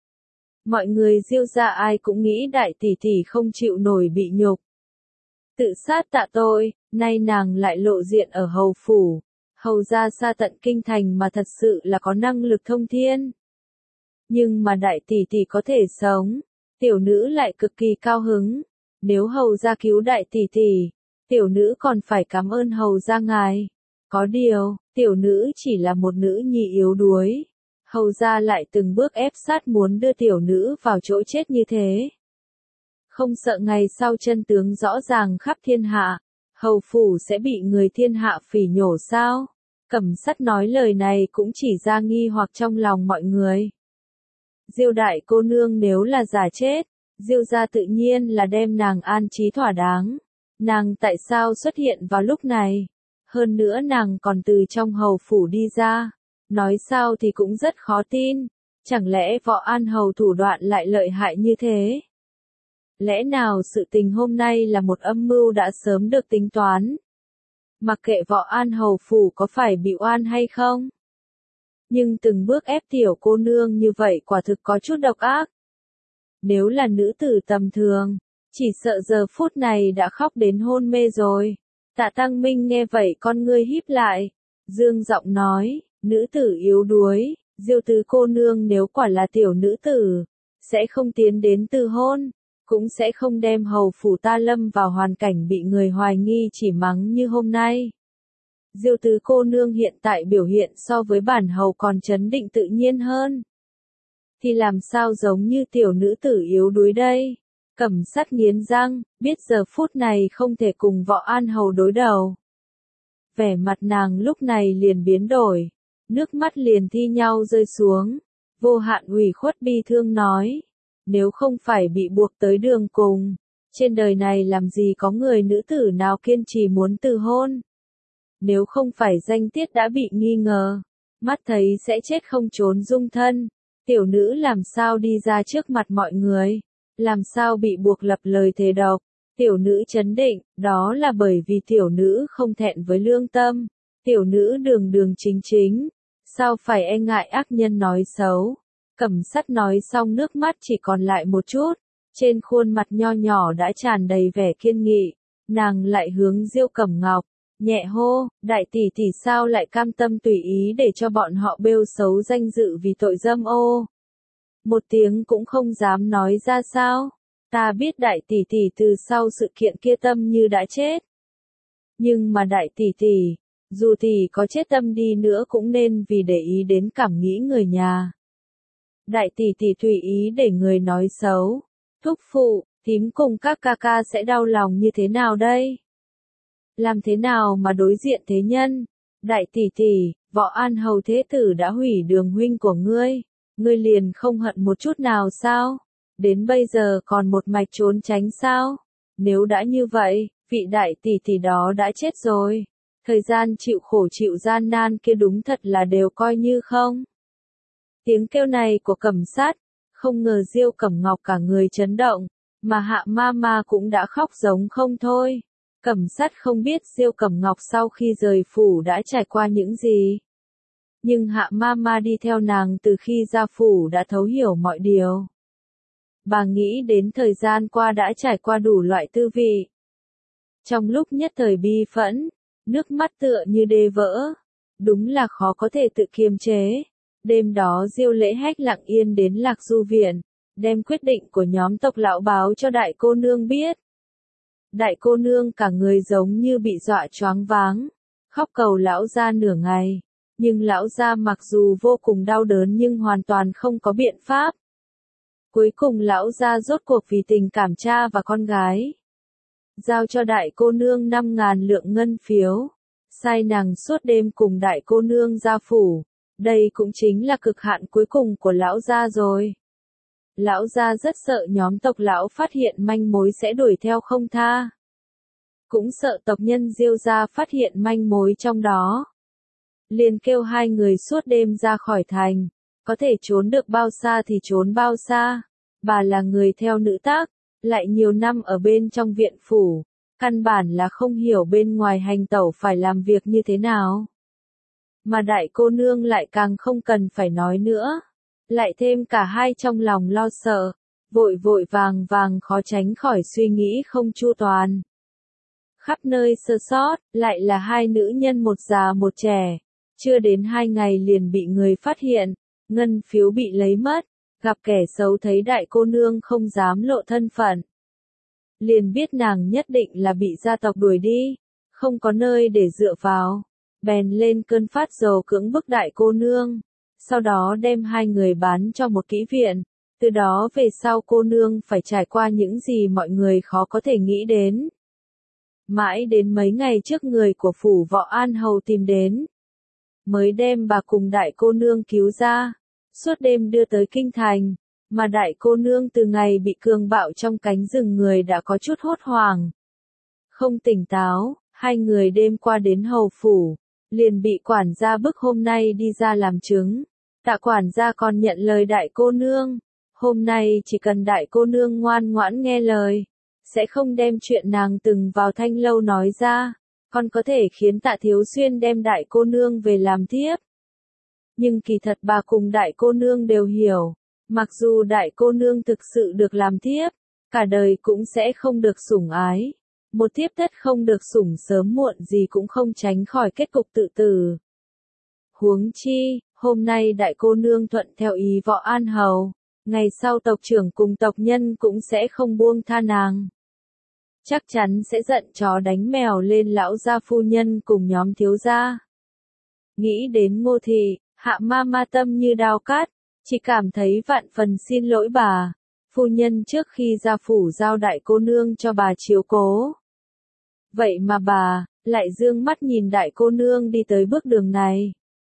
Mọi người Diêu gia ai cũng nghĩ đại tỷ tỷ không chịu nổi bị nhục, tự sát tạ tội, nay nàng lại lộ diện ở hầu phủ, hầu gia xa tận kinh thành mà thật sự là có năng lực thông thiên. Nhưng mà đại tỷ tỷ có thể sống, tiểu nữ lại cực kỳ cao hứng, nếu hầu gia cứu đại tỷ tỷ, tiểu nữ còn phải cảm ơn hầu gia ngài. Có điều, tiểu nữ chỉ là một nữ nhi yếu đuối. Hầu gia lại từng bước ép sát muốn đưa tiểu nữ vào chỗ chết như thế. Không sợ ngày sau chân tướng rõ ràng khắp thiên hạ, hầu phủ sẽ bị người thiên hạ phỉ nhổ sao? Cẩm Sắt nói lời này cũng chỉ ra nghi hoặc trong lòng mọi người. Diêu đại cô nương nếu là giả chết, Diêu gia tự nhiên là đem nàng an trí thỏa đáng. Nàng tại sao xuất hiện vào lúc này? Hơn nữa nàng còn từ trong hầu phủ đi ra. Nói sao thì cũng rất khó tin, chẳng lẽ Võ An Hầu thủ đoạn lại lợi hại như thế? Lẽ nào sự tình hôm nay là một âm mưu đã sớm được tính toán? Mặc kệ Võ An Hầu Phủ có phải bị oan hay không? Nhưng từng bước ép tiểu cô nương như vậy quả thực có chút độc ác. Nếu là nữ tử tầm thường, chỉ sợ giờ phút này đã khóc đến hôn mê rồi. Tạ Tăng Minh nghe vậy con ngươi híp lại. Dương giọng nói, nữ tử yếu đuối, Diêu tứ cô nương nếu quả là tiểu nữ tử, sẽ không tiến đến từ hôn, cũng sẽ không đem hầu phủ ta lâm vào hoàn cảnh bị người hoài nghi chỉ mắng như hôm nay. Diêu tứ cô nương hiện tại biểu hiện so với bản hầu còn trấn định tự nhiên hơn. Thì làm sao giống như tiểu nữ tử yếu đuối đây? Cẩm Sắt nghiến răng, biết giờ phút này không thể cùng Võ An Hầu đối đầu. Vẻ mặt nàng lúc này liền biến đổi, nước mắt liền thi nhau rơi xuống, vô hạn ủy khuất bi thương nói, nếu không phải bị buộc tới đường cùng, trên đời này làm gì có người nữ tử nào kiên trì muốn từ hôn. Nếu không phải danh tiết đã bị nghi ngờ, mắt thấy sẽ chết không trốn dung thân, tiểu nữ làm sao đi ra trước mặt mọi người, làm sao bị buộc lập lời thề độc. Tiểu nữ chấn định, đó là bởi vì tiểu nữ không thẹn với lương tâm, tiểu nữ đường đường chính chính, sao phải e ngại ác nhân nói xấu. Cẩm Sắt nói xong nước mắt chỉ còn lại một chút, trên khuôn mặt nho nhỏ đã tràn đầy vẻ kiên nghị, nàng lại hướng Diêu Cẩm Ngọc, nhẹ hô, đại tỷ tỷ sao lại cam tâm tùy ý để cho bọn họ bêu xấu danh dự vì tội dâm ô. Một tiếng cũng không dám nói ra sao. Ta biết đại tỷ tỷ từ sau sự kiện kia tâm như đã chết. Nhưng mà đại tỷ tỷ, dù tỷ có chết tâm đi nữa cũng nên vì để ý đến cảm nghĩ người nhà. Đại tỷ tỷ tùy ý để người nói xấu. Thúc phụ, thím cùng các ca ca sẽ đau lòng như thế nào đây? Làm thế nào mà đối diện thế nhân? Đại tỷ tỷ, Võ An Hầu thế tử đã hủy đường huynh của ngươi liền không hận một chút nào sao? Đến bây giờ còn một mạch trốn tránh sao? Nếu đã như vậy, vị đại tỷ tỷ đó đã chết rồi. Thời gian chịu khổ chịu gian nan kia đúng thật là đều coi như không. Tiếng kêu này của Cẩm Sắt, không ngờ Diêu Cẩm Ngọc cả người chấn động, mà Hạ Mama cũng đã khóc giống không thôi. Cẩm Sắt không biết Diêu Cẩm Ngọc sau khi rời phủ đã trải qua những gì. Nhưng Hạ Mama đi theo nàng từ khi ra phủ đã thấu hiểu mọi điều. Bà nghĩ đến thời gian qua đã trải qua đủ loại tư vị. Trong lúc nhất thời bi phẫn, nước mắt tựa như đê vỡ. Đúng là khó có thể tự kiềm chế. Đêm đó Diêu Lễ Hách lặng yên đến Lạc Du Viện, đem quyết định của nhóm tộc lão báo cho đại cô nương biết. Đại cô nương cả người giống như bị dọa choáng váng, khóc cầu lão gia nửa ngày. Nhưng lão gia mặc dù vô cùng đau đớn nhưng hoàn toàn không có biện pháp. Cuối cùng lão gia rốt cuộc vì tình cảm cha và con gái, giao cho đại cô nương 5.000 lượng ngân phiếu, sai nàng suốt đêm cùng đại cô nương ra phủ. Đây cũng chính là cực hạn cuối cùng của lão gia rồi. Lão gia rất sợ nhóm tộc lão phát hiện manh mối sẽ đuổi theo không tha. Cũng sợ tộc nhân Diêu gia phát hiện manh mối trong đó. Liền kêu hai người suốt đêm ra khỏi thành, có thể trốn được bao xa thì trốn bao xa. Bà là người theo nữ tác, lại nhiều năm ở bên trong viện phủ, căn bản là không hiểu bên ngoài hành tẩu phải làm việc như thế nào. Mà đại cô nương lại càng không cần phải nói nữa, lại thêm cả hai trong lòng lo sợ, vội vội vàng vàng khó tránh khỏi suy nghĩ không chu toàn. Khắp nơi sơ sót, lại là hai nữ nhân một già một trẻ, chưa đến 2 ngày liền bị người phát hiện, ngân phiếu bị lấy mất, gặp kẻ xấu thấy đại cô nương không dám lộ thân phận. Liền biết nàng nhất định là bị gia tộc đuổi đi, không có nơi để dựa vào, bèn lên cơn phát dầu cưỡng bức đại cô nương, sau đó đem hai người bán cho một kỹ viện, từ đó về sau cô nương phải trải qua những gì mọi người khó có thể nghĩ đến. Mãi đến mấy ngày trước người của phủ Võ An Hầu tìm đến, mới đem bà cùng đại cô nương cứu ra, suốt đêm đưa tới kinh thành, mà đại cô nương từ ngày bị cường bạo trong cánh rừng người đã có chút hốt hoảng. Không tỉnh táo, hai người đêm qua đến hầu phủ, liền bị quản gia bức hôm nay đi ra làm chứng. Tạ quản gia còn nhận lời đại cô nương, Hôm nay chỉ cần đại cô nương ngoan ngoãn nghe lời, sẽ không đem chuyện nàng từng vào thanh lâu nói ra, còn có thể khiến Tạ Thiếu Xuyên đem đại cô nương về làm thiếp. Nhưng kỳ thật bà cùng đại cô nương đều hiểu, mặc dù đại cô nương thực sự được làm thiếp, cả đời cũng sẽ không được sủng ái. Một thiếp thất không được sủng sớm muộn gì cũng không tránh khỏi kết cục tự tử. Huống chi, hôm nay đại cô nương thuận theo ý Võ An Hầu, ngày sau tộc trưởng cùng tộc nhân cũng sẽ không buông tha nàng. Chắc chắn sẽ giận chó đánh mèo lên lão gia phu nhân cùng nhóm thiếu gia. Nghĩ đến Ngô Thị, Hạ ma tâm như đao cắt, chỉ cảm thấy vạn phần xin lỗi bà. Phu nhân trước khi ra phủ giao đại cô nương cho bà chiếu cố. Vậy mà bà, lại dương mắt nhìn đại cô nương đi tới bước đường này.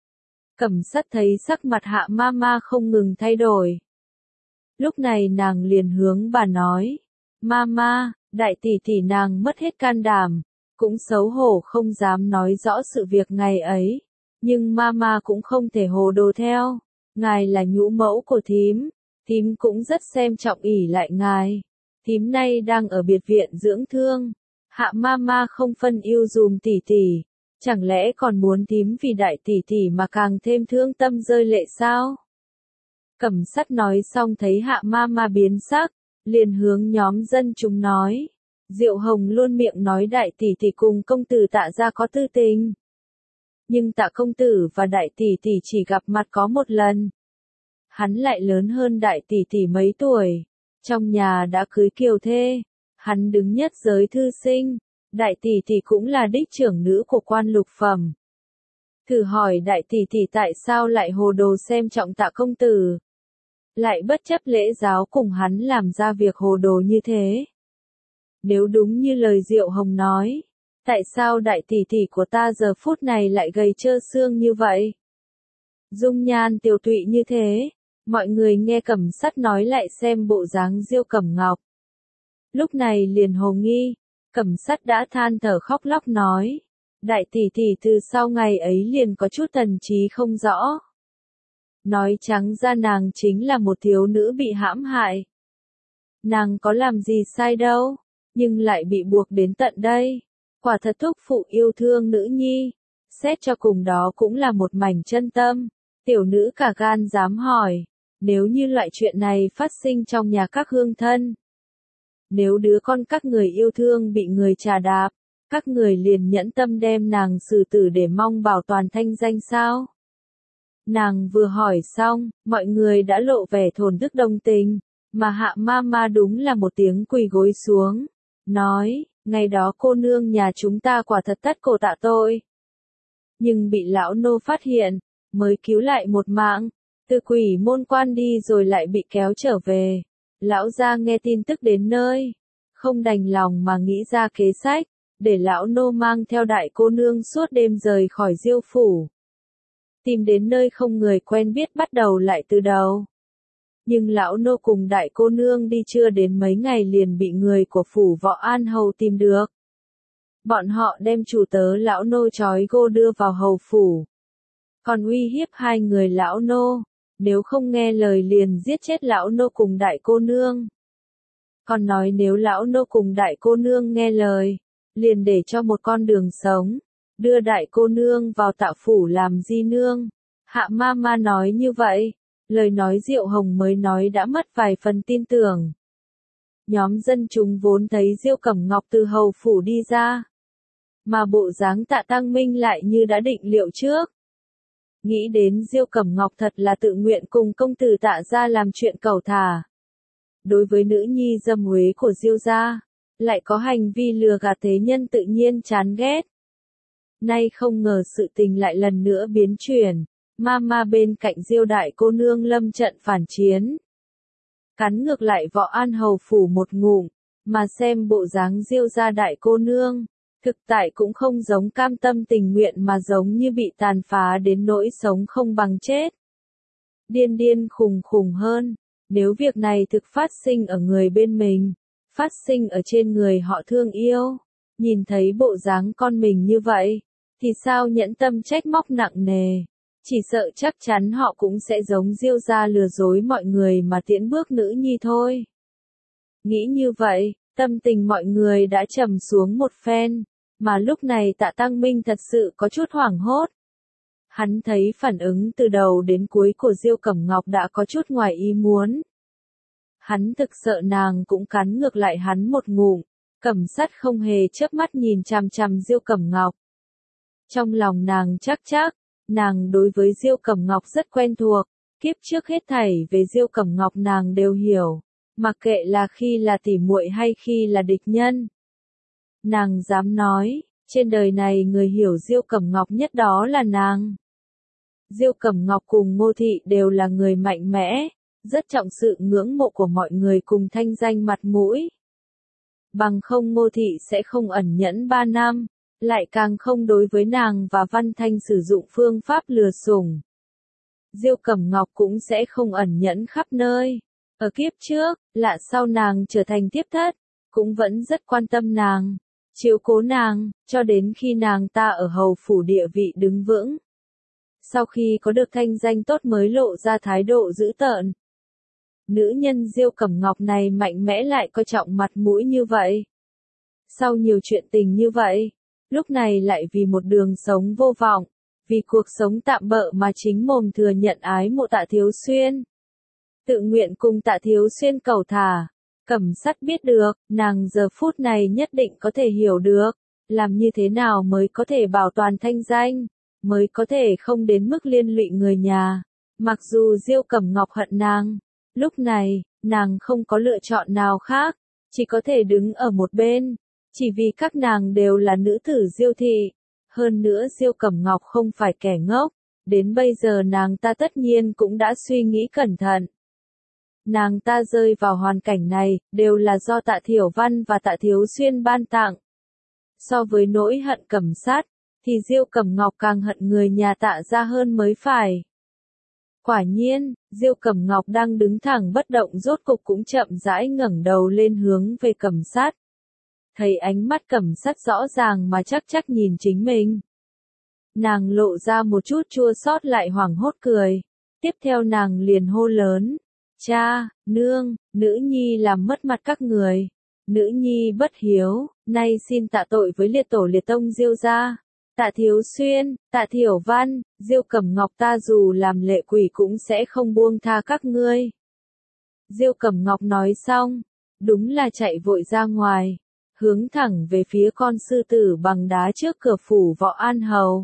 Cẩm Sắt thấy sắc mặt Hạ ma không ngừng thay đổi. Lúc này nàng liền hướng bà nói, Mama, đại tỷ tỷ nàng mất hết can đảm, cũng xấu hổ không dám nói rõ sự việc ngày ấy. Nhưng Mama cũng không thể hồ đồ theo, ngài là nhũ mẫu của thím cũng rất xem trọng ỷ lại ngài. Thím nay đang ở biệt viện dưỡng thương, Hạ Mama không phân ưu dùm tỷ tỷ, chẳng lẽ còn muốn thím vì đại tỷ tỷ mà càng thêm thương tâm rơi lệ sao? Cẩm Sắt nói xong thấy Hạ Mama biến sắc, liền hướng nhóm dân chúng nói, Diệu Hồng luôn miệng nói đại tỷ tỷ cùng công tử Tạ gia có tư tình. Nhưng Tạ công tử và đại tỷ tỷ chỉ gặp mặt có một lần. Hắn lại lớn hơn đại tỷ tỷ mấy tuổi, trong nhà đã cưới kiều thê, hắn đứng nhất giới thư sinh, đại tỷ tỷ cũng là đích trưởng nữ của quan lục phẩm. Thử hỏi đại tỷ tỷ tại sao lại hồ đồ xem trọng Tạ công tử, lại bất chấp lễ giáo cùng hắn làm ra việc hồ đồ như thế. Nếu đúng như lời Diệu Hồng nói, tại sao đại tỷ tỷ của ta giờ phút này lại gầy trơ xương như vậy? Dung nhan tiều tụy như thế, mọi người nghe Cẩm Sắt nói lại xem bộ dáng Diêu Cẩm Ngọc. Lúc này liền hồ nghi, Cẩm Sắt đã than thở khóc lóc nói, đại tỷ tỷ từ sau ngày ấy liền có chút thần trí không rõ. Nói trắng ra nàng chính là một thiếu nữ bị hãm hại. Nàng có làm gì sai đâu, nhưng lại bị buộc đến tận đây. Quả thật thúc phụ yêu thương nữ nhi, xét cho cùng đó cũng là một mảnh chân tâm. Tiểu nữ cả gan dám hỏi, nếu như loại chuyện này phát sinh trong nhà các hương thân, nếu đứa con các người yêu thương bị người trà đạp, các người liền nhẫn tâm đem nàng xử tử để mong bảo toàn thanh danh sao? Nàng vừa hỏi xong, mọi người đã lộ vẻ thổn thức đồng tình, mà Hạ Mama đúng là một tiếng quỳ gối xuống, nói, ngày đó cô nương nhà chúng ta quả thật tất cổ tạ tội. Nhưng bị lão nô phát hiện, mới cứu lại một mạng, từ quỷ môn quan đi rồi lại bị kéo trở về. Lão gia nghe tin tức đến nơi, không đành lòng mà nghĩ ra kế sách, để lão nô mang theo đại cô nương suốt đêm rời khỏi Diêu phủ. Tìm đến nơi không người quen biết bắt đầu lại từ đầu. Nhưng lão nô cùng đại cô nương đi chưa đến mấy ngày liền bị người của phủ Võ An Hầu tìm được. Bọn họ đem chủ tớ lão nô trói gô đưa vào hầu phủ. Còn uy hiếp hai người lão nô, nếu không nghe lời liền giết chết lão nô cùng đại cô nương. Còn nói nếu lão nô cùng đại cô nương nghe lời, liền để cho một con đường sống, đưa đại cô nương vào Tạ phủ làm di nương. Hạ Mama nói như vậy, lời nói Diệu Hồng mới nói đã mất vài phần tin tưởng. Nhóm dân chúng vốn thấy Diêu Cẩm Ngọc từ hầu phủ đi ra, mà bộ dáng Tạ Tăng Minh lại như đã định liệu trước. Nghĩ đến Diêu Cẩm Ngọc thật là tự nguyện cùng công tử Tạ gia làm chuyện cẩu thả. Đối với nữ nhi dâm huế của Diêu gia, lại có hành vi lừa gạt thế nhân tự nhiên chán ghét. Nay không ngờ sự tình lại lần nữa biến chuyển, Mama bên cạnh Diêu đại cô nương lâm trận phản chiến. Cắn ngược lại Võ An Hầu phủ một ngụm, mà xem bộ dáng Diêu gia đại cô nương, thực tại cũng không giống cam tâm tình nguyện mà giống như bị tàn phá đến nỗi sống không bằng chết. Điên khùng khùng hơn, nếu việc này thực phát sinh ở người bên mình, phát sinh ở trên người họ thương yêu, nhìn thấy bộ dáng con mình như vậy, thì sao nhẫn tâm trách móc nặng nề. chỉ sợ chắc chắn họ cũng sẽ giống Diêu gia lừa dối mọi người mà tiễn bước nữ nhi thôi. Nghĩ như vậy, tâm tình mọi người đã trầm xuống một phen, mà lúc này Tạ Tăng Minh thật sự có chút hoảng hốt. Hắn thấy phản ứng từ đầu đến cuối của Diêu Cẩm Ngọc đã có chút ngoài ý muốn. Hắn thực sợ nàng cũng cắn ngược lại hắn một ngụm. Cẩm Sắt không hề chớp mắt nhìn chằm chằm Diêu Cẩm Ngọc. Trong lòng nàng chắc, nàng đối với Diêu Cẩm Ngọc rất quen thuộc, kiếp trước hết thảy về Diêu Cẩm Ngọc nàng đều hiểu, mặc kệ là khi là tỉ muội hay khi là địch nhân. Nàng dám nói, trên đời này người hiểu Diêu Cẩm Ngọc nhất đó là nàng. Diêu Cẩm Ngọc cùng Ngô Thị đều là người mạnh mẽ, rất trọng sự ngưỡng mộ của mọi người cùng thanh danh mặt mũi. Bằng không Ngô Thị sẽ không ẩn nhẫn 3 năm, lại càng không đối với nàng và Văn Thanh sử dụng phương pháp lừa sủng. Diêu Cẩm Ngọc cũng sẽ không ẩn nhẫn khắp nơi. Ở kiếp trước, lạ sau nàng trở thành tiếp thất, cũng vẫn rất quan tâm nàng, chiếu cố nàng, cho đến khi nàng ta ở hầu phủ địa vị đứng vững. Sau khi có được thanh danh tốt mới lộ ra thái độ dữ tợn. Nữ nhân Diêu Cẩm Ngọc này mạnh mẽ lại coi trọng mặt mũi như vậy. Sau nhiều chuyện tình như vậy, lúc này lại vì một đường sống vô vọng, vì cuộc sống tạm bợ mà chính mồm thừa nhận ái mộ Tạ Thiếu Xuyên. Tự nguyện cùng Tạ Thiếu Xuyên cầu thả. Cẩm Sắt biết được, nàng giờ phút này nhất định có thể hiểu được, làm như thế nào mới có thể bảo toàn thanh danh, mới có thể không đến mức liên lụy người nhà. Mặc dù Diêu Cẩm Ngọc hận nàng, lúc này, nàng không có lựa chọn nào khác, chỉ có thể đứng ở một bên, chỉ vì các nàng đều là nữ tử Diêu thị. Hơn nữa Diêu Cẩm Ngọc không phải kẻ ngốc, đến bây giờ nàng ta tất nhiên cũng đã suy nghĩ cẩn thận. Nàng ta rơi vào hoàn cảnh này, đều là do Tạ Thiểu Văn và Tạ Thiếu Xuyên ban tặng. So với nỗi hận Cẩm Sát, thì Diêu Cẩm Ngọc càng hận người nhà Tạ gia hơn mới phải. Quả nhiên, Diêu Cẩm Ngọc đang đứng thẳng bất động rốt cục cũng chậm rãi ngẩng đầu lên hướng về Cẩm Sát. Thấy ánh mắt Cẩm Sát rõ ràng mà chắc nhìn chính mình. Nàng lộ ra một chút chua xót lại hoảng hốt cười. Tiếp theo nàng liền hô lớn. Cha, nương, nữ nhi làm mất mặt các người. Nữ nhi bất hiếu, nay xin tạ tội với liệt tổ liệt tông Diêu gia. Tạ Thiếu Xuyên, Tạ Thiểu Văn, Diêu Cẩm Ngọc ta dù làm lệ quỷ cũng sẽ không buông tha các ngươi. Diêu Cẩm Ngọc nói xong, đúng là chạy vội ra ngoài, hướng thẳng về phía con sư tử bằng đá trước cửa phủ Võ An Hầu.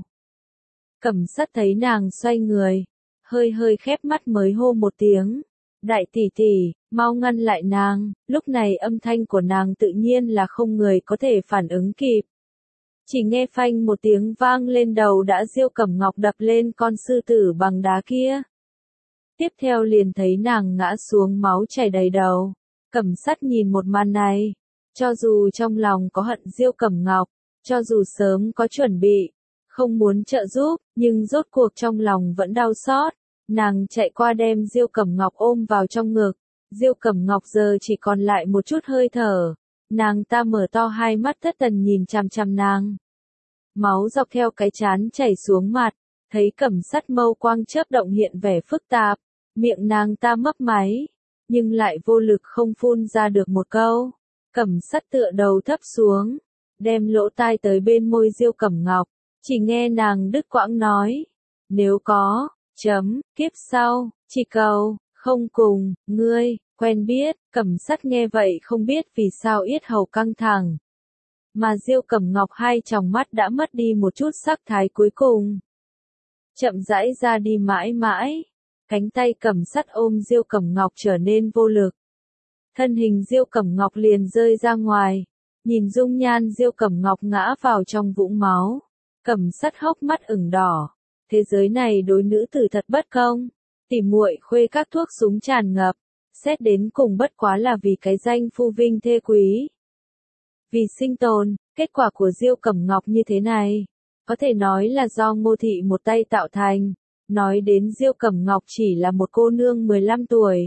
Cẩm Sắt thấy nàng xoay người, hơi khép mắt mới hô một tiếng. Đại tỷ tỷ, mau ngăn lại nàng, lúc này âm thanh của nàng tự nhiên là không người có thể phản ứng kịp. Chỉ nghe phanh một tiếng vang lên đầu đã Diêu Cẩm Ngọc đập lên con sư tử bằng đá kia. Tiếp theo liền thấy nàng ngã xuống máu chảy đầy đầu. Cẩm Sắt nhìn một màn này, cho dù trong lòng có hận Diêu Cẩm Ngọc, cho dù sớm có chuẩn bị, không muốn trợ giúp, nhưng rốt cuộc trong lòng vẫn đau xót. Nàng chạy qua đem Diêu Cẩm Ngọc ôm vào trong ngực. Diêu Cẩm Ngọc giờ chỉ còn lại một chút hơi thở. Nàng ta mở to hai mắt thất thần nhìn chằm chằm nàng. Máu dọc theo cái trán chảy xuống mặt, thấy Cẩm Sắt mâu quang chớp động hiện vẻ phức tạp, miệng nàng ta mấp máy, nhưng lại vô lực không phun ra được một câu. Cẩm Sắt tựa đầu thấp xuống, đem lỗ tai tới bên môi Diêu Cẩm Ngọc, chỉ nghe nàng đứt quãng nói, nếu có, kiếp sau, chỉ cầu, không cùng, ngươi, quen biết. Cẩm Sắt nghe vậy không biết vì sao yết hầu căng thẳng. Mà Diêu Cẩm Ngọc hai tròng mắt đã mất đi một chút sắc thái cuối cùng. Chậm rãi ra đi mãi mãi, cánh tay Cẩm Sắt ôm Diêu Cẩm Ngọc trở nên vô lực. Thân hình Diêu Cẩm Ngọc liền rơi ra ngoài, nhìn dung nhan Diêu Cẩm Ngọc ngã vào trong vũng máu. Cẩm Sắt hốc mắt ửng đỏ. Thế giới này đối nữ tử thật bất công, tỉ muội khuê các thuốc súng tràn ngập, xét đến cùng bất quá là vì cái danh phu vinh thê quý. Vì sinh tồn, kết quả của Diêu Cẩm Ngọc như thế này, có thể nói là do Ngô Thị một tay tạo thành. Nói đến Diêu Cẩm Ngọc chỉ là một cô nương 15 tuổi,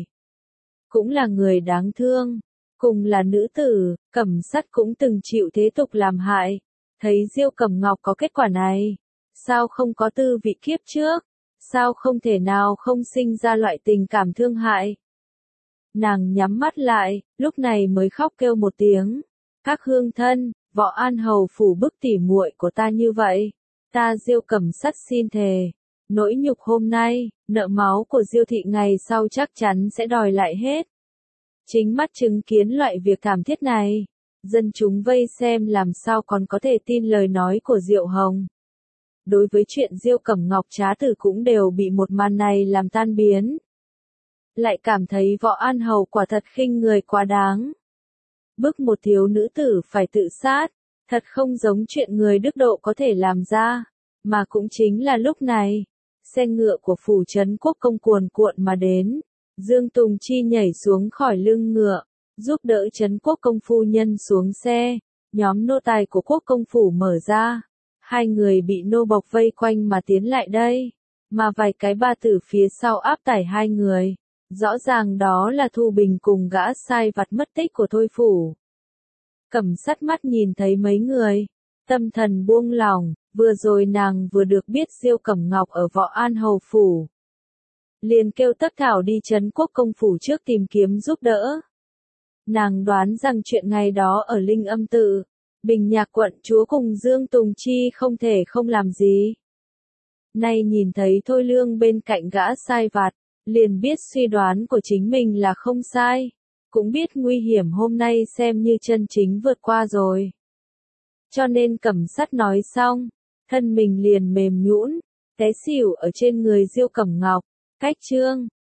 cũng là người đáng thương, cùng là nữ tử, Cẩm Sắt cũng từng chịu thế tục làm hại. Thấy Diêu Cẩm Ngọc có kết quả này, sao không có tư vị kiếp trước, sao không thể nào không sinh ra loại tình cảm thương hại. Nàng nhắm mắt lại, lúc này mới khóc kêu một tiếng. Các hương thân, Võ An Hầu phủ bức tỉ muội của ta như vậy. Ta Diêu Cẩm Sắt xin thề. Nỗi nhục hôm nay, nợ máu của Diêu thị ngày sau chắc chắn sẽ đòi lại hết. Chính mắt chứng kiến loại việc thảm thiết này. Dân chúng vây xem làm sao còn có thể tin lời nói của Diệu Hồng. Đối với chuyện Diêu Cẩm Ngọc trá tử cũng đều bị một màn này làm tan biến. Lại cảm thấy Võ An Hầu quả thật khinh người quá đáng. Bức một thiếu nữ tử phải tự sát, thật không giống chuyện người đức độ có thể làm ra. Mà cũng chính là lúc này, xe ngựa của phủ trấn quốc công cuồn cuộn mà đến. Dương Tùng Chi nhảy xuống khỏi lưng ngựa, giúp đỡ trấn quốc công phu nhân xuống xe. Nhóm nô tài của quốc công phủ mở ra. Hai người bị nô bộc vây quanh mà tiến lại đây. Mà vài cái ba tử phía sau áp tải hai người. Rõ ràng đó là Thu Bình cùng gã sai vặt mất tích của Thôi phủ. Cẩm Sắt mắt nhìn thấy mấy người. Tâm thần buông lỏng, vừa rồi nàng vừa được biết Diêu Cẩm Ngọc ở Võ An Hầu phủ. Liền kêu Tất Thảo đi trấn quốc công phủ trước tìm kiếm giúp đỡ. Nàng đoán rằng chuyện ngày đó ở Linh Âm Tự, Bình Nhạc quận chúa cùng Dương Tùng Chi không thể không làm gì. Nay nhìn thấy Thôi Lương bên cạnh gã sai vặt, liền biết suy đoán của chính mình là không sai. Cũng biết nguy hiểm hôm nay xem như chân chính vượt qua rồi. Cho nên Cẩm Sắt nói xong, thân mình liền mềm nhũn, té xỉu ở trên người Diêu Cẩm Ngọc. Cách chương